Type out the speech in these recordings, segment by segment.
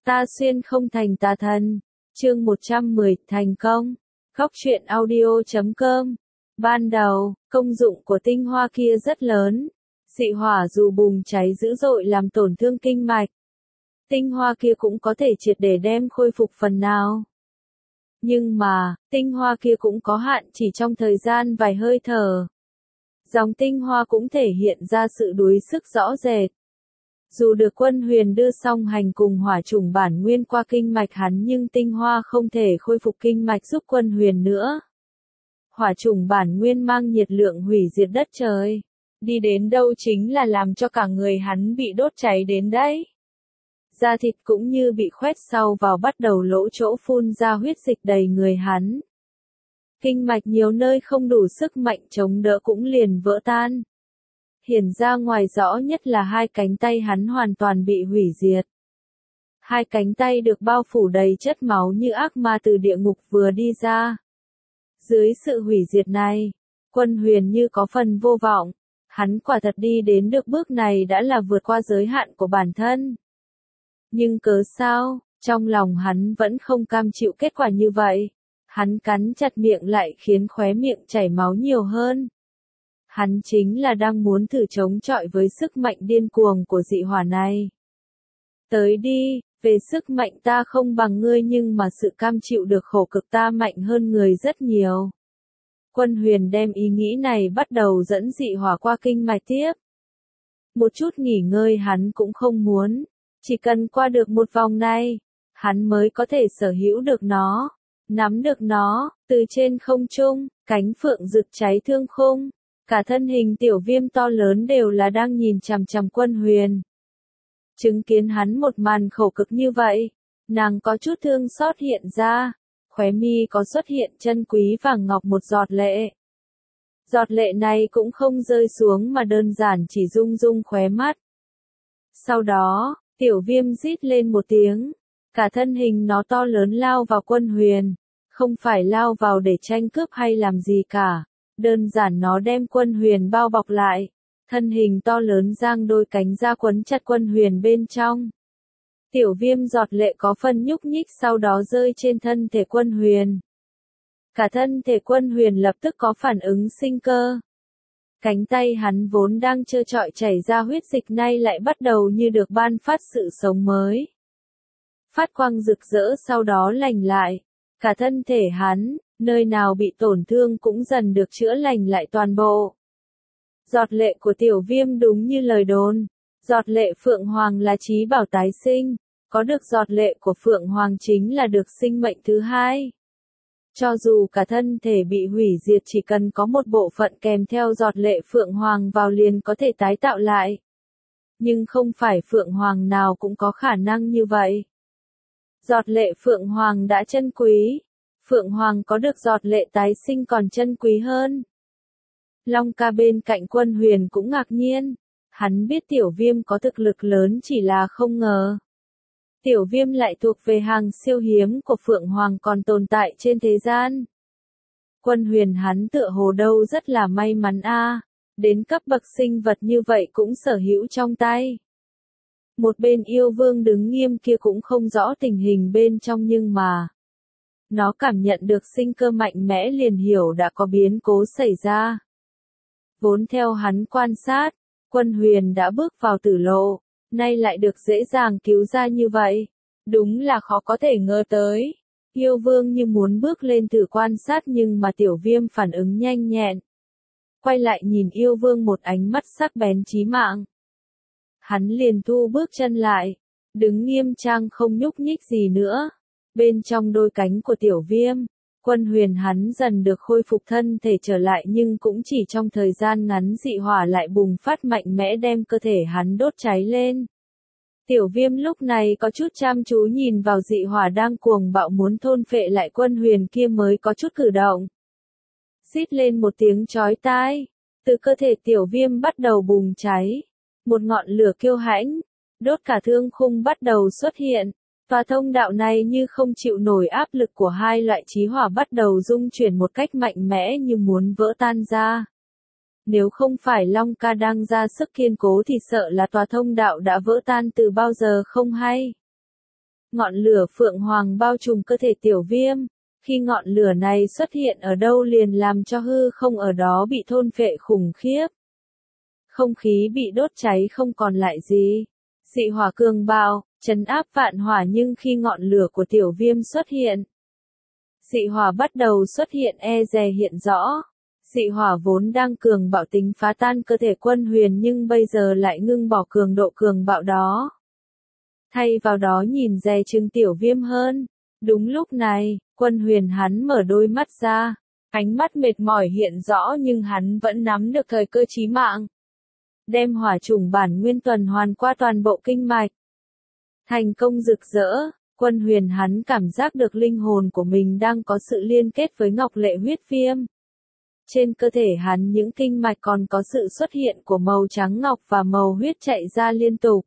Ta xuyên không thành tà thần. Chương 110, thành công. Góc truyện audio.com. Ban đầu, công dụng của tinh hoa kia rất lớn. Dị hỏa dù bùng cháy dữ dội làm tổn thương kinh mạch, tinh hoa kia cũng có thể triệt để đem khôi phục phần nào. Nhưng mà, tinh hoa kia cũng có hạn chỉ trong thời gian vài hơi thở. Dòng tinh hoa cũng thể hiện ra sự đuối sức rõ rệt. Dù được Quân Huyền đưa song hành cùng hỏa chủng bản nguyên qua kinh mạch hắn nhưng tinh hoa không thể khôi phục kinh mạch giúp Quân Huyền nữa. Hỏa chủng bản nguyên mang nhiệt lượng hủy diệt đất trời. Đi đến đâu chính là làm cho cả người hắn bị đốt cháy đến đấy. Da thịt cũng như bị khoét sâu vào bắt đầu lỗ chỗ phun ra huyết dịch đầy người hắn. Kinh mạch nhiều nơi không đủ sức mạnh chống đỡ cũng liền vỡ tan. Hiển ra ngoài rõ nhất là hai cánh tay hắn hoàn toàn bị hủy diệt. Hai cánh tay được bao phủ đầy chất máu như ác ma từ địa ngục vừa đi ra. Dưới sự hủy diệt này, Quân Huyền như có phần vô vọng. Hắn quả thật đi đến được bước này đã là vượt qua giới hạn của bản thân. Nhưng cớ sao, trong lòng hắn vẫn không cam chịu kết quả như vậy. Hắn cắn chặt miệng lại khiến khóe miệng chảy máu nhiều hơn. Hắn chính là đang muốn thử chống chọi với sức mạnh điên cuồng của dị hỏa này. Tới đi, về sức mạnh ta không bằng ngươi nhưng mà sự cam chịu được khổ cực ta mạnh hơn người rất nhiều. Quân Huyền đem ý nghĩ này bắt đầu dẫn dị hỏa qua kinh mạch tiếp. Một chút nghỉ ngơi hắn cũng không muốn, chỉ cần qua được một vòng này, hắn mới có thể sở hữu được nó, nắm được nó, từ trên không trung, cánh phượng rực cháy thương khung, cả thân hình Tiểu Viêm to lớn đều là đang nhìn chằm chằm Quân Huyền. Chứng kiến hắn một màn khổ cực như vậy, nàng có chút thương xót hiện ra. Khóe mi có xuất hiện chân quý vàng ngọc một giọt lệ. Giọt lệ này cũng không rơi xuống mà đơn giản chỉ rung rung khóe mắt. Sau đó, Tiểu Viêm rít lên một tiếng. Cả thân hình nó to lớn lao vào Quân Huyền. Không phải lao vào để tranh cướp hay làm gì cả. Đơn giản nó đem Quân Huyền bao bọc lại. Thân hình to lớn giang đôi cánh ra quấn chặt Quân Huyền bên trong. Tiểu Viêm giọt lệ có phần nhúc nhích sau đó rơi trên thân thể Quân Huyền. Cả thân thể Quân Huyền lập tức có phản ứng sinh cơ. Cánh tay hắn vốn đang trơ trọi chảy ra huyết dịch nay lại bắt đầu như được ban phát sự sống mới. Phát quang rực rỡ sau đó lành lại. Cả thân thể hắn, nơi nào bị tổn thương cũng dần được chữa lành lại toàn bộ. Giọt lệ của Tiểu Viêm đúng như lời đồn. Giọt lệ Phượng Hoàng là chí bảo tái sinh. Có được giọt lệ của Phượng Hoàng chính là được sinh mệnh thứ hai. Cho dù cả thân thể bị hủy diệt chỉ cần có một bộ phận kèm theo giọt lệ Phượng Hoàng vào liền có thể tái tạo lại. Nhưng không phải Phượng Hoàng nào cũng có khả năng như vậy. Giọt lệ Phượng Hoàng đã chân quý. Phượng Hoàng có được giọt lệ tái sinh còn chân quý hơn. Long ca bên cạnh Quân Huyền cũng ngạc nhiên. Hắn biết Tiểu Viêm có thực lực lớn chỉ là không ngờ. Tiểu Viêm lại thuộc về hàng siêu hiếm của Phượng Hoàng còn tồn tại trên thế gian. Quân Huyền hắn tựa hồ đâu rất là may mắn a, đến cấp bậc sinh vật như vậy cũng sở hữu trong tay. Một bên yêu vương đứng nghiêm kia cũng không rõ tình hình bên trong nhưng mà nó cảm nhận được sinh cơ mạnh mẽ liền hiểu đã có biến cố xảy ra. Vốn theo hắn quan sát, Quân Huyền đã bước vào tử lộ. Nay lại được dễ dàng cứu ra như vậy. Đúng là khó có thể ngờ tới. Yêu vương như muốn bước lên thử quan sát nhưng mà Tiểu Viêm phản ứng nhanh nhẹn. Quay lại nhìn yêu vương một ánh mắt sắc bén chí mạng. Hắn liền thu bước chân lại. Đứng nghiêm trang không nhúc nhích gì nữa. Bên trong đôi cánh của Tiểu Viêm, Quân Huyền hắn dần được khôi phục thân thể trở lại nhưng cũng chỉ trong thời gian ngắn dị hỏa lại bùng phát mạnh mẽ đem cơ thể hắn đốt cháy lên. Tiểu Viêm lúc này có chút chăm chú nhìn vào dị hỏa đang cuồng bạo muốn thôn phệ lại Quân Huyền kia mới có chút cử động. Rít lên một tiếng chói tai, từ cơ thể Tiểu Viêm bắt đầu bùng cháy. Một ngọn lửa kiêu hãnh, đốt cả thương khung bắt đầu xuất hiện. Và thông đạo này như không chịu nổi áp lực của hai loại chí hỏa bắt đầu rung chuyển một cách mạnh mẽ như muốn vỡ tan ra. Nếu không phải Long ca đang ra sức kiên cố thì sợ là tòa thông đạo đã vỡ tan từ bao giờ không hay. Ngọn lửa phượng hoàng bao trùm cơ thể Tiểu Viêm. Khi ngọn lửa này xuất hiện ở đâu liền làm cho hư không ở đó bị thôn phệ khủng khiếp. Không khí bị đốt cháy không còn lại gì. Dị hỏa cường bạo, trấn áp vạn hỏa, nhưng khi ngọn lửa của Tiểu Viêm xuất hiện, dị hỏa bắt đầu xuất hiện dè hiện rõ. Dị hỏa vốn đang cường bạo tính phá tan cơ thể Quân Huyền nhưng bây giờ lại ngưng bỏ cường độ cường bạo đó. Thay vào đó nhìn dè chừng Tiểu Viêm hơn. Đúng lúc này, Quân Huyền hắn mở đôi mắt ra. Ánh mắt mệt mỏi hiện rõ nhưng hắn vẫn nắm được thời cơ chí mạng. Đem hỏa chủng bản nguyên tuần hoàn qua toàn bộ kinh mạch. Thành công rực rỡ, Quân Huyền hắn cảm giác được linh hồn của mình đang có sự liên kết với Ngọc Lệ huyết viêm. Trên cơ thể hắn những kinh mạch còn có sự xuất hiện của màu trắng ngọc và màu huyết chạy ra liên tục.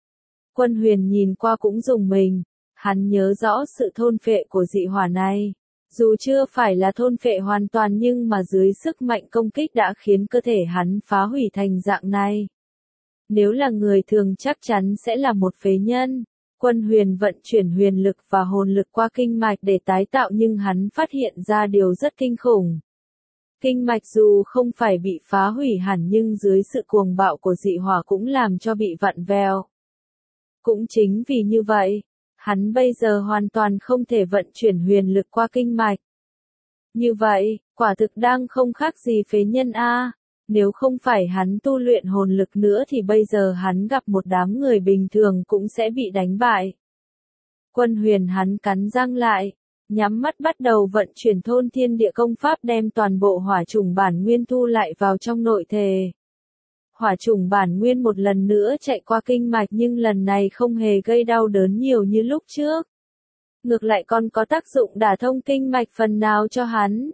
Quân Huyền nhìn qua cũng rùng mình, hắn nhớ rõ sự thôn phệ của dị hỏa này. Dù chưa phải là thôn phệ hoàn toàn nhưng mà dưới sức mạnh công kích đã khiến cơ thể hắn phá hủy thành dạng này. Nếu là người thường chắc chắn sẽ là một phế nhân. Quân Huyền vận chuyển huyền lực và hồn lực qua kinh mạch để tái tạo nhưng hắn phát hiện ra điều rất kinh khủng. Kinh mạch dù không phải bị phá hủy hẳn nhưng dưới sự cuồng bạo của dị hỏa cũng làm cho bị vặn vẹo. Cũng chính vì như vậy, hắn bây giờ hoàn toàn không thể vận chuyển huyền lực qua kinh mạch. Như vậy, quả thực đang không khác gì phế nhân a. Nếu không phải hắn tu luyện hồn lực nữa thì bây giờ hắn gặp một đám người bình thường cũng sẽ bị đánh bại. Quân Huyền hắn cắn răng lại, nhắm mắt bắt đầu vận chuyển thôn thiên địa công pháp đem toàn bộ hỏa chủng bản nguyên thu lại vào trong nội thể. Hỏa chủng bản nguyên một lần nữa chạy qua kinh mạch nhưng lần này không hề gây đau đớn nhiều như lúc trước. Ngược lại còn có tác dụng đả thông kinh mạch phần nào cho hắn.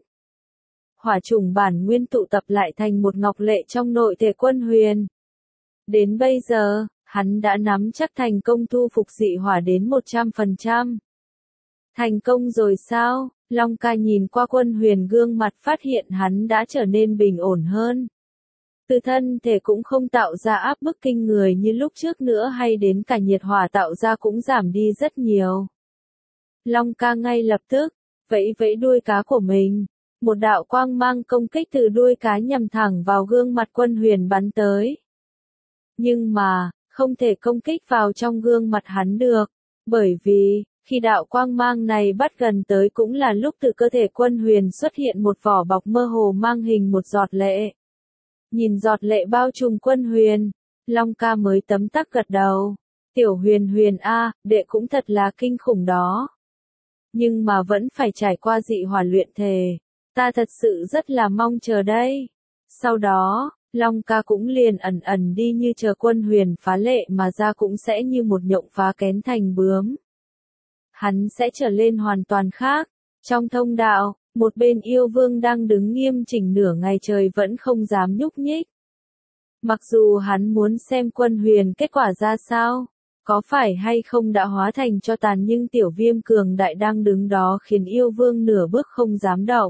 Hỏa chủng bản nguyên tụ tập lại thành một ngọc lệ trong nội thể Quân Huyền. Đến bây giờ, hắn đã nắm chắc thành công thu phục dị hỏa đến 100%. Thành công rồi sao? Long Ca nhìn qua Quân Huyền gương mặt phát hiện hắn đã trở nên bình ổn hơn. Từ thân thể cũng không tạo ra áp bức kinh người như lúc trước nữa hay đến cả nhiệt hỏa tạo ra cũng giảm đi rất nhiều. Long Ca ngay lập tức, vẫy vẫy đuôi cá của mình. Một đạo quang mang công kích từ đuôi cá nhằm thẳng vào gương mặt Quân Huyền bắn tới. Nhưng mà, không thể công kích vào trong gương mặt hắn được, bởi vì, khi đạo quang mang này bắt gần tới cũng là lúc từ cơ thể Quân Huyền xuất hiện một vỏ bọc mơ hồ mang hình một giọt lệ. Nhìn giọt lệ bao trùm Quân Huyền, Long Ca mới tấm tắc gật đầu. Tiểu Huyền Huyền a, đệ cũng thật là kinh khủng đó. Nhưng mà vẫn phải trải qua dị hỏa luyện thể. Ta thật sự rất là mong chờ đây. Sau đó, Long Ca cũng liền ẩn ẩn đi như chờ Quân Huyền phá lệ mà ra cũng sẽ như một nhộng phá kén thành bướm. Hắn sẽ trở lên hoàn toàn khác. Trong thông đạo, một bên yêu vương đang đứng nghiêm chỉnh nửa ngày trời vẫn không dám nhúc nhích. Mặc dù hắn muốn xem Quân Huyền kết quả ra sao, có phải hay không đã hóa thành cho tàn nhưng Tiểu Viêm cường đại đang đứng đó khiến yêu vương nửa bước không dám động.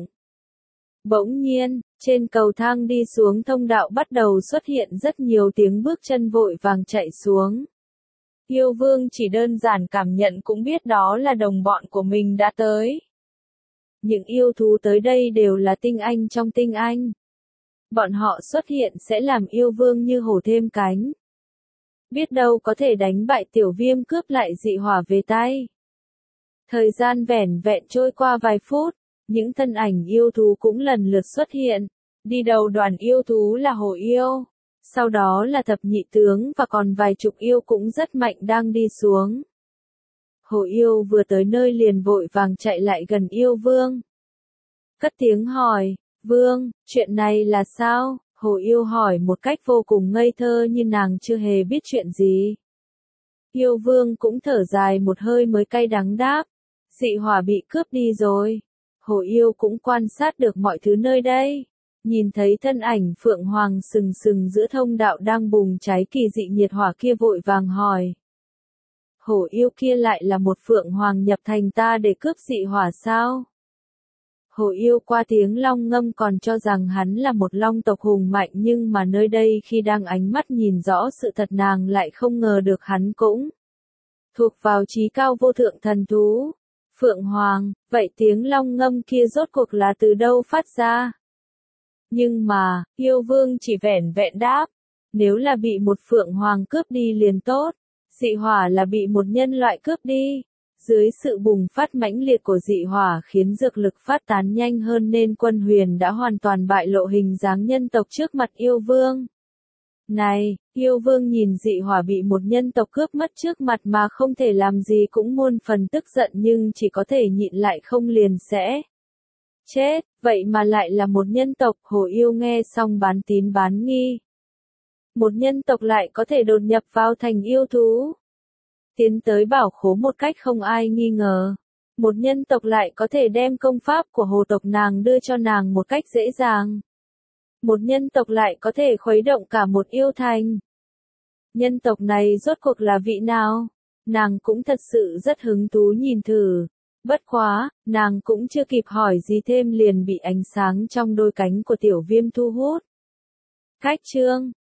Bỗng nhiên, trên cầu thang đi xuống thông đạo bắt đầu xuất hiện rất nhiều tiếng bước chân vội vàng chạy xuống. Yêu vương chỉ đơn giản cảm nhận cũng biết đó là đồng bọn của mình đã tới. Những yêu thú tới đây đều là tinh anh trong tinh anh. Bọn họ xuất hiện sẽ làm yêu vương như hổ thêm cánh. Biết đâu có thể đánh bại Tiểu Viêm cướp lại dị hỏa về tay. Thời gian vẻn vẹn trôi qua vài phút, những thân ảnh yêu thú cũng lần lượt xuất hiện. Đi đầu đoàn yêu thú là hổ yêu. Sau đó là thập nhị tướng và còn vài chục yêu cũng rất mạnh đang đi xuống. Hổ yêu vừa tới nơi liền vội vàng chạy lại gần yêu vương. Cất tiếng hỏi, vương, chuyện này là sao? Hổ yêu hỏi một cách vô cùng ngây thơ như nàng chưa hề biết chuyện gì. Yêu vương cũng thở dài một hơi mới cay đắng đáp. Dị hỏa bị cướp đi rồi. Hổ yêu cũng quan sát được mọi thứ nơi đây. Nhìn thấy thân ảnh phượng hoàng sừng sừng giữa thông đạo đang bùng cháy kỳ dị nhiệt hỏa kia vội vàng hỏi. Hổ yêu kia lại là một phượng hoàng nhập thành ta để cướp dị hỏa sao? Hổ yêu qua tiếng long ngâm còn cho rằng hắn là một long tộc hùng mạnh nhưng mà nơi đây khi đang ánh mắt nhìn rõ sự thật nàng lại không ngờ được hắn cũng thuộc vào chí cao vô thượng thần thú. Phượng Hoàng, vậy tiếng long ngâm kia rốt cuộc là từ đâu phát ra? Nhưng mà, yêu vương chỉ vẻn vẹn đáp, nếu là bị một Phượng Hoàng cướp đi liền tốt, dị hỏa là bị một nhân loại cướp đi. Dưới sự bùng phát mãnh liệt của dị hỏa khiến dược lực phát tán nhanh hơn nên Quân Huyền đã hoàn toàn bại lộ hình dáng nhân tộc trước mặt yêu vương. Này, yêu vương nhìn dị hỏa bị một nhân tộc cướp mất trước mặt mà không thể làm gì cũng muôn phần tức giận nhưng chỉ có thể nhịn lại không liền sẽ chết, vậy mà lại là một nhân tộc. Hồ yêu nghe xong bán tín bán nghi. Một nhân tộc lại có thể đột nhập vào thành yêu thú, tiến tới bảo khố một cách không ai nghi ngờ. Một nhân tộc lại có thể đem công pháp của hồ tộc nàng đưa cho nàng một cách dễ dàng. Một nhân tộc lại có thể khuấy động cả một yêu thành. Nhân tộc này rốt cuộc là vị nào? Nàng cũng thật sự rất hứng thú nhìn thử. Bất quá, nàng cũng chưa kịp hỏi gì thêm liền bị ánh sáng trong đôi cánh của tiểu viêm thu hút. Khách chương